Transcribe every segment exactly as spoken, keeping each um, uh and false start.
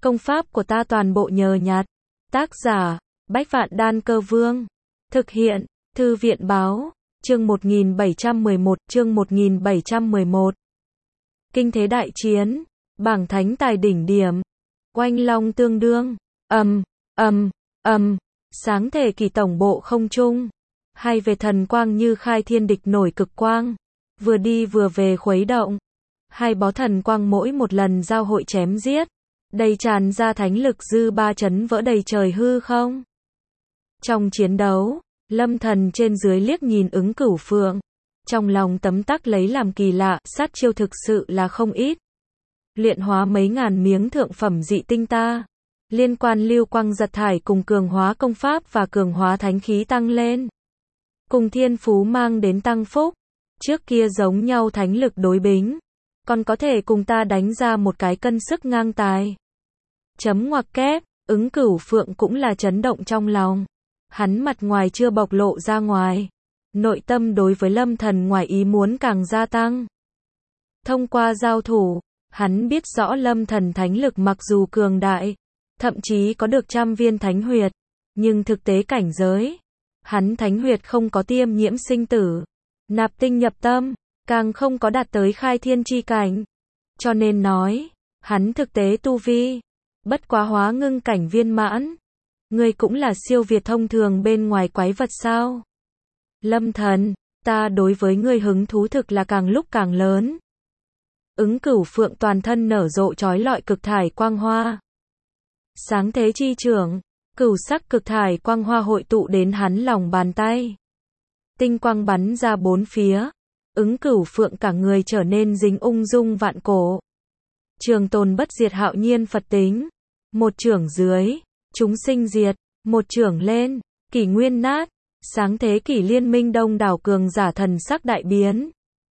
Công pháp của ta toàn bộ nhờ nhặt. Tác giả, Bách Vạn Đan Cơ Vương. Thực hiện, Thư viện Báo. Chương một nghìn bảy trăm mười một, chương một nghìn bảy trăm mười một. Kinh thế đại chiến, bảng thánh tài đỉnh điểm. Oanh long tương đương, ầm, ầm, ầm, sáng thể kỳ tổng bộ không trung. Hai về thần quang như khai thiên địch nổi cực quang, vừa đi vừa về khuấy động. Hai bó thần quang mỗi một lần giao hội chém giết, đầy tràn ra thánh lực dư ba chấn vỡ đầy trời hư không. Trong chiến đấu, Lâm Thần trên dưới liếc nhìn Ứng Cửu Phượng, trong lòng tấm tắc lấy làm kỳ lạ, sát chiêu thực sự là không ít. Luyện hóa mấy ngàn miếng thượng phẩm dị tinh ta, liên quan lưu quang giật thải cùng cường hóa công pháp và cường hóa thánh khí tăng lên, cùng thiên phú mang đến tăng phúc. Trước kia giống nhau thánh lực đối bính, còn có thể cùng ta đánh ra một cái cân sức ngang tài. Chấm ngoặc kép, Ứng Cửu Phượng cũng là chấn động trong lòng. Hắn mặt ngoài chưa bộc lộ ra ngoài, nội tâm đối với Lâm Thần ngoài ý muốn càng gia tăng. Thông qua giao thủ, hắn biết rõ Lâm Thần thánh lực mặc dù cường đại, thậm chí có được trăm viên thánh huyệt, nhưng thực tế cảnh giới, hắn thánh huyệt không có tiêm nhiễm sinh tử, nạp tinh nhập tâm, càng không có đạt tới khai thiên chi cảnh. Cho nên nói, hắn thực tế tu vi, bất quá hóa ngưng cảnh viên mãn. Ngươi cũng là siêu việt thông thường bên ngoài quái vật sao? Lâm Thần, ta đối với ngươi hứng thú thực là càng lúc càng lớn. Ứng Cửu Phượng toàn thân nở rộ chói lọi cực thải quang hoa. Sáng thế chi trưởng, cửu sắc cực thải quang hoa hội tụ đến hắn lòng bàn tay. Tinh quang bắn ra bốn phía, Ứng Cửu Phượng cả người trở nên dính ung dung vạn cổ. Trường tồn bất diệt hạo nhiên Phật tính, một trưởng dưới, chúng sinh diệt, một trưởng lên, kỷ nguyên nát, sáng thế kỷ liên minh đông đảo cường giả thần sắc đại biến.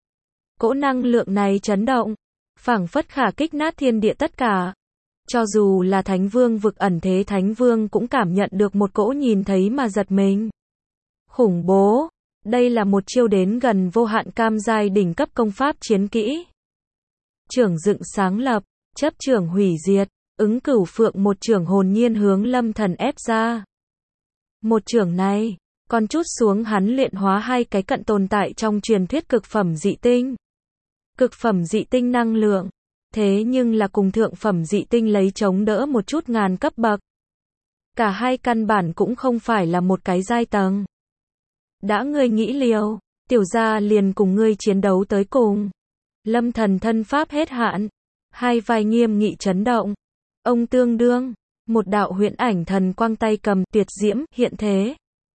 Cỗ năng lượng này chấn động, phảng phất khả kích nát thiên địa tất cả. Cho dù là Thánh Vương vực ẩn thế Thánh Vương cũng cảm nhận được một cỗ nhìn thấy mà giật mình. Khủng bố, đây là một chiêu đến gần vô hạn cam giai đỉnh cấp công pháp chiến kỹ. Trưởng dựng sáng lập, chấp trưởng hủy diệt. Ứng Cửu Phượng một trưởng hồn nhiên hướng Lâm Thần ép ra. Một trưởng này, còn chút xuống hắn luyện hóa hai cái cận tồn tại trong truyền thuyết cực phẩm dị tinh. Cực phẩm dị tinh năng lượng, thế nhưng là cùng thượng phẩm dị tinh lấy chống đỡ một chút ngàn cấp bậc. Cả hai căn bản cũng không phải là một cái giai tầng. Đã ngươi nghĩ liều, tiểu gia liền cùng ngươi chiến đấu tới cùng. Lâm Thần thân pháp hết hạn, hai vai nghiêm nghị chấn động. Ông tương đương, một đạo huyễn ảnh thần quang tay cầm tuyệt diễm hiện thế.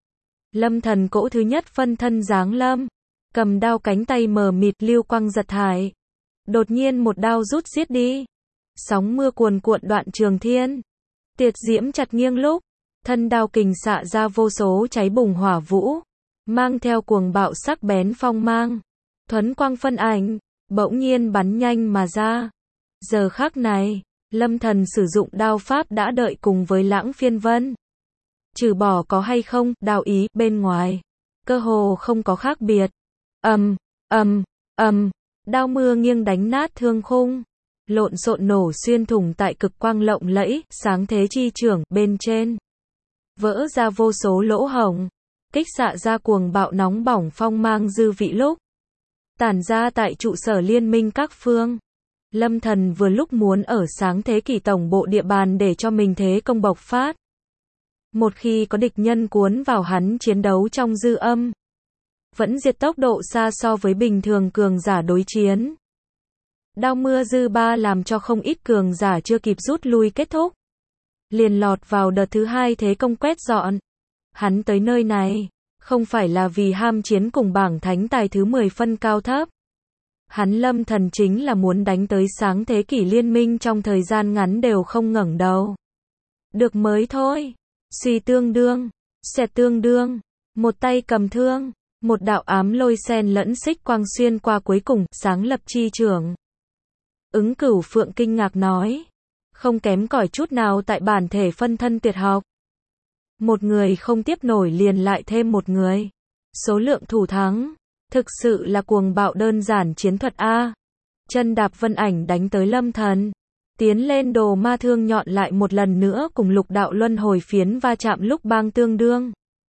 Lâm Thần cỗ thứ nhất phân thân giáng lâm, cầm đao cánh tay mờ mịt lưu quang giật thải. Đột nhiên một đao rút giết đi. Sóng mưa cuồn cuộn đoạn trường thiên. Tuyệt diễm chặt nghiêng lúc, thân đao kình xạ ra vô số cháy bùng hỏa vũ, mang theo cuồng bạo sắc bén phong mang. Thuấn quang phân ảnh, bỗng nhiên bắn nhanh mà ra. Giờ khắc này, Lâm Thần sử dụng đao pháp đã đợi cùng với Lãng Phiên Vân. Trừ bỏ có hay không, đao ý, bên ngoài, cơ hồ không có khác biệt. Ầm, ầm, ầm, đao mưa nghiêng đánh nát thương khung, lộn xộn nổ xuyên thủng tại cực quang lộng lẫy, sáng thế chi trưởng, bên trên. Vỡ ra vô số lỗ hổng, kích xạ ra cuồng bạo nóng bỏng phong mang dư vị lúc. Tản ra tại trụ sở liên minh các phương. Lâm Thần vừa lúc muốn ở sáng thế kỷ tổng bộ địa bàn để cho mình thế công bộc phát. Một khi có địch nhân cuốn vào hắn chiến đấu trong dư âm, vẫn diệt tốc độ xa so với bình thường cường giả đối chiến. Đao mưa dư ba làm cho không ít cường giả chưa kịp rút lui kết thúc, liền lọt vào đợt thứ hai thế công quét dọn. Hắn tới nơi này, không phải là vì ham chiến cùng bảng thánh tài thứ mười phân cao thấp. Hắn Lâm Thần chính là muốn đánh tới sáng thế kỷ liên minh trong thời gian ngắn đều không ngẩng đầu. Được mới thôi. Suy tương đương, xẹt tương đương, một tay cầm thương, một đạo ám lôi sen lẫn xích quang xuyên qua cuối cùng, sáng lập chi trưởng. Ứng Cửu Phượng kinh ngạc nói, không kém cỏi chút nào tại bản thể phân thân tuyệt học. Một người không tiếp nổi liền lại thêm một người. Số lượng thủ thắng, thực sự là cuồng bạo đơn giản chiến thuật A. Chân đạp vân ảnh đánh tới Lâm Thần. Tiến lên đồ ma thương nhọn lại một lần nữa cùng lục đạo luân hồi phiến va chạm lúc bang tương đương.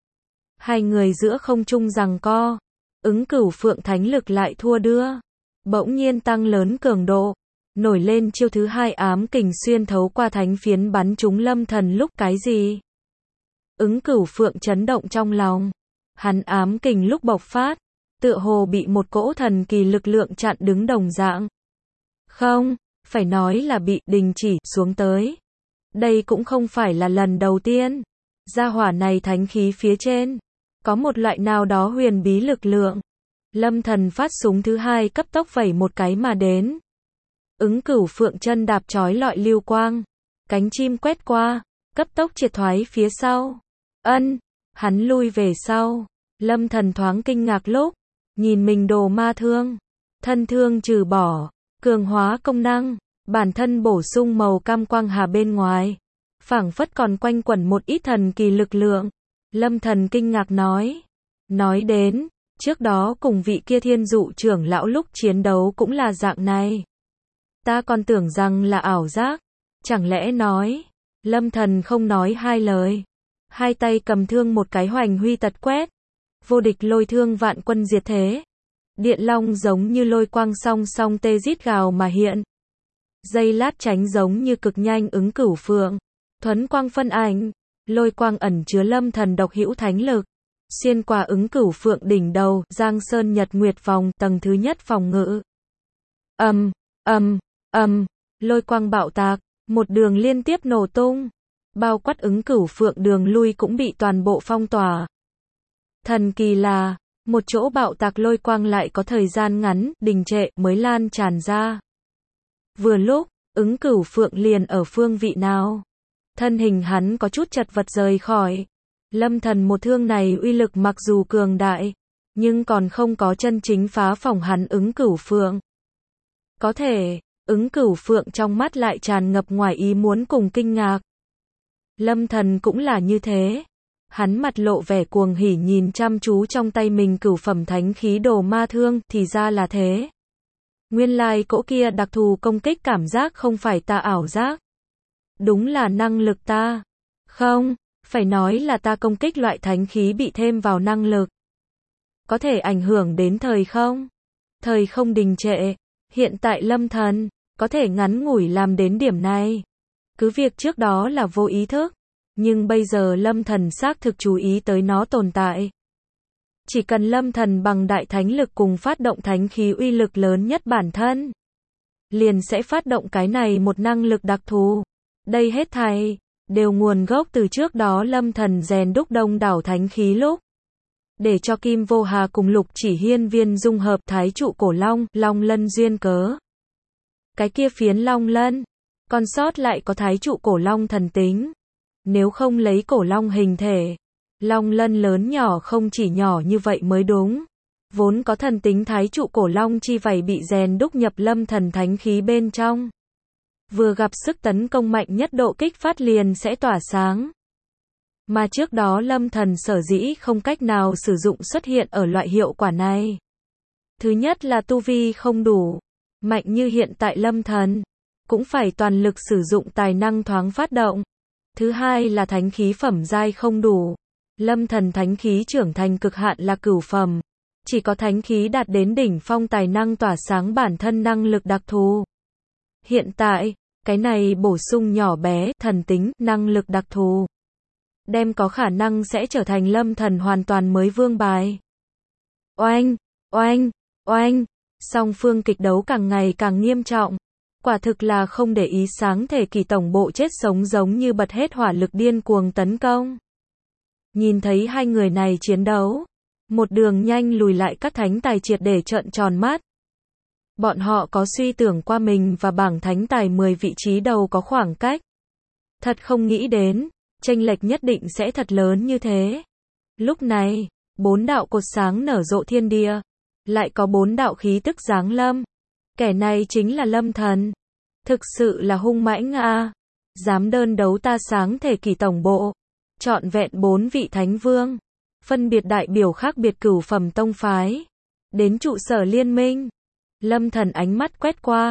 Hai người giữa không trung giằng co. Ứng Cửu Phượng thánh lực lại thua đưa. Bỗng nhiên tăng lớn cường độ. Nổi lên chiêu thứ hai ám kình xuyên thấu qua thánh phiến bắn trúng Lâm Thần lúc cái gì? Ứng Cửu Phượng chấn động trong lòng. Hắn ám kình lúc bộc phát, tựa hồ bị một cỗ thần kỳ lực lượng chặn đứng đồng dạng. Không, phải nói là bị đình chỉ xuống tới. Đây cũng không phải là lần đầu tiên. Gia hỏa này thánh khí phía trên có một loại nào đó huyền bí lực lượng. Lâm Thần phát súng thứ hai cấp tốc vẩy một cái mà đến. Ứng Cửu Phượng chân đạp chói lọi lưu quang, cánh chim quét qua, cấp tốc triệt thoái phía sau. Ân, hắn lui về sau. Lâm Thần thoáng kinh ngạc lúc nhìn mình đồ ma thương, thân thương trừ bỏ, cường hóa công năng, bản thân bổ sung màu cam quang hà bên ngoài, phảng phất còn quanh quẩn một ít thần kỳ lực lượng. Lâm Thần kinh ngạc nói, nói đến, trước đó cùng vị kia thiên dụ trưởng lão lúc chiến đấu cũng là dạng này. Ta còn tưởng rằng là ảo giác, chẳng lẽ nói, Lâm Thần không nói hai lời. Hai tay cầm thương một cái hoành huy tật quét. Vô địch lôi thương vạn quân diệt thế. Điện long giống như lôi quang song song tê rít gào mà hiện. Dây lát tránh giống như cực nhanh Ứng Cửu Phượng. Thuấn quang phân ảnh. Lôi quang ẩn chứa Lâm Thần độc hữu thánh lực. Xuyên qua Ứng Cửu Phượng đỉnh đầu, Giang Sơn Nhật Nguyệt vòng, tầng thứ nhất phòng ngự. Ầm, ầm, ầm, lôi quang bạo tạc, một đường liên tiếp nổ tung. Bao quát Ứng Cửu Phượng đường lui cũng bị toàn bộ phong tỏa. Thần kỳ là, một chỗ bạo tạc lôi quang lại có thời gian ngắn, đình trệ, mới lan tràn ra. Vừa lúc, Ứng Cửu Phượng liền ở phương vị nào. Thân hình hắn có chút chật vật rời khỏi. Lâm Thần một thương này uy lực mặc dù cường đại, nhưng còn không có chân chính phá phỏng hắn Ứng Cửu Phượng. Có thể, Ứng Cửu Phượng trong mắt lại tràn ngập ngoài ý muốn cùng kinh ngạc. Lâm Thần cũng là như thế. Hắn mặt lộ vẻ cuồng hỉ nhìn chăm chú trong tay mình cửu phẩm thánh khí đồ ma thương, thì ra là thế. Nguyên lai cỗ kia đặc thù công kích cảm giác không phải ta ảo giác. Đúng là năng lực ta. Không, phải nói là ta công kích loại thánh khí bị thêm vào năng lực. Có thể ảnh hưởng đến thời không? Thời không đình trệ. Hiện tại Lâm Thần có thể ngắn ngủi làm đến điểm này. Cứ việc trước đó là vô ý thức, nhưng bây giờ Lâm Thần xác thực chú ý tới nó tồn tại. Chỉ cần Lâm Thần bằng đại thánh lực cùng phát động thánh khí uy lực lớn nhất bản thân, liền sẽ phát động cái này một năng lực đặc thù. Đây hết thảy đều nguồn gốc từ trước đó Lâm Thần rèn đúc đông đảo thánh khí lúc, để cho Kim Vô Hà cùng Lục Chỉ Hiên viên dung hợp thái trụ cổ long, long lân duyên cớ. Cái kia phiến long lân, còn sót lại có thái trụ cổ long thần tính. Nếu không lấy cổ long hình thể, long lân lớn nhỏ không chỉ nhỏ như vậy mới đúng. Vốn có thần tính thái trụ cổ long chi vảy bị rèn đúc nhập Lâm Thần thánh khí bên trong. Vừa gặp sức tấn công mạnh nhất độ kích phát liền sẽ tỏa sáng. Mà trước đó Lâm Thần sở dĩ không cách nào sử dụng xuất hiện ở loại hiệu quả này. Thứ nhất là tu vi không đủ. Mạnh như hiện tại Lâm Thần, cũng phải toàn lực sử dụng tài năng thoáng phát động. Thứ hai là thánh khí phẩm giai không đủ. Lâm Thần thánh khí trưởng thành cực hạn là cửu phẩm. Chỉ có thánh khí đạt đến đỉnh phong tài năng tỏa sáng bản thân năng lực đặc thù. Hiện tại, cái này bổ sung nhỏ bé, thần tính, năng lực đặc thù. Đem có khả năng sẽ trở thành Lâm Thần hoàn toàn mới vương bài. Oanh, oanh, oanh, song phương kịch đấu càng ngày càng nghiêm trọng. Quả thực là không để ý sáng thể kỳ tổng bộ chết sống giống như bật hết hỏa lực điên cuồng tấn công. Nhìn thấy hai người này chiến đấu, một đường nhanh lùi lại các thánh tài triệt để trợn tròn mắt. Bọn họ có suy tưởng qua mình và bảng thánh tài mười vị trí đầu có khoảng cách. Thật không nghĩ đến, chênh lệch nhất định sẽ thật lớn như thế. Lúc này, bốn đạo cột sáng nở rộ thiên địa, lại có bốn đạo khí tức giáng lâm. Kẻ này chính là Lâm Thần. Thực sự là hung mãnh a. Dám đơn đấu ta sáng thể kỳ tổng bộ. Trọn vẹn bốn vị thánh vương. Phân biệt đại biểu khác biệt cửu phẩm tông phái. Đến trụ sở liên minh. Lâm Thần ánh mắt quét qua.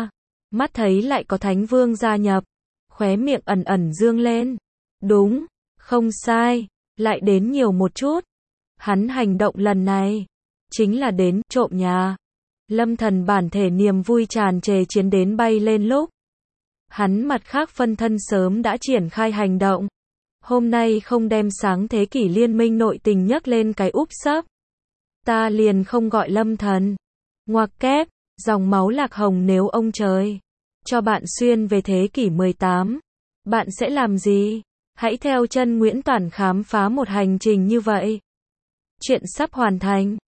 Mắt thấy lại có Thánh Vương gia nhập, khóe miệng ẩn ẩn dương lên. Đúng, không sai, lại đến nhiều một chút. Hắn hành động lần này, chính là đến trộm nhà. Lâm Thần bản thể niềm vui tràn trề chiến đến bay lên lúc. Hắn mặt khác phân thân sớm đã triển khai hành động. Hôm nay không đem sáng thế kỷ liên minh nội tình nhấc lên cái úp sấp. Ta liền không gọi Lâm Thần. Ngoặc kép, dòng máu lạc hồng nếu ông trời cho bạn xuyên về thế kỷ mười tám, bạn sẽ làm gì? Hãy theo chân Nguyễn Toản khám phá một hành trình như vậy. Chuyện sắp hoàn thành.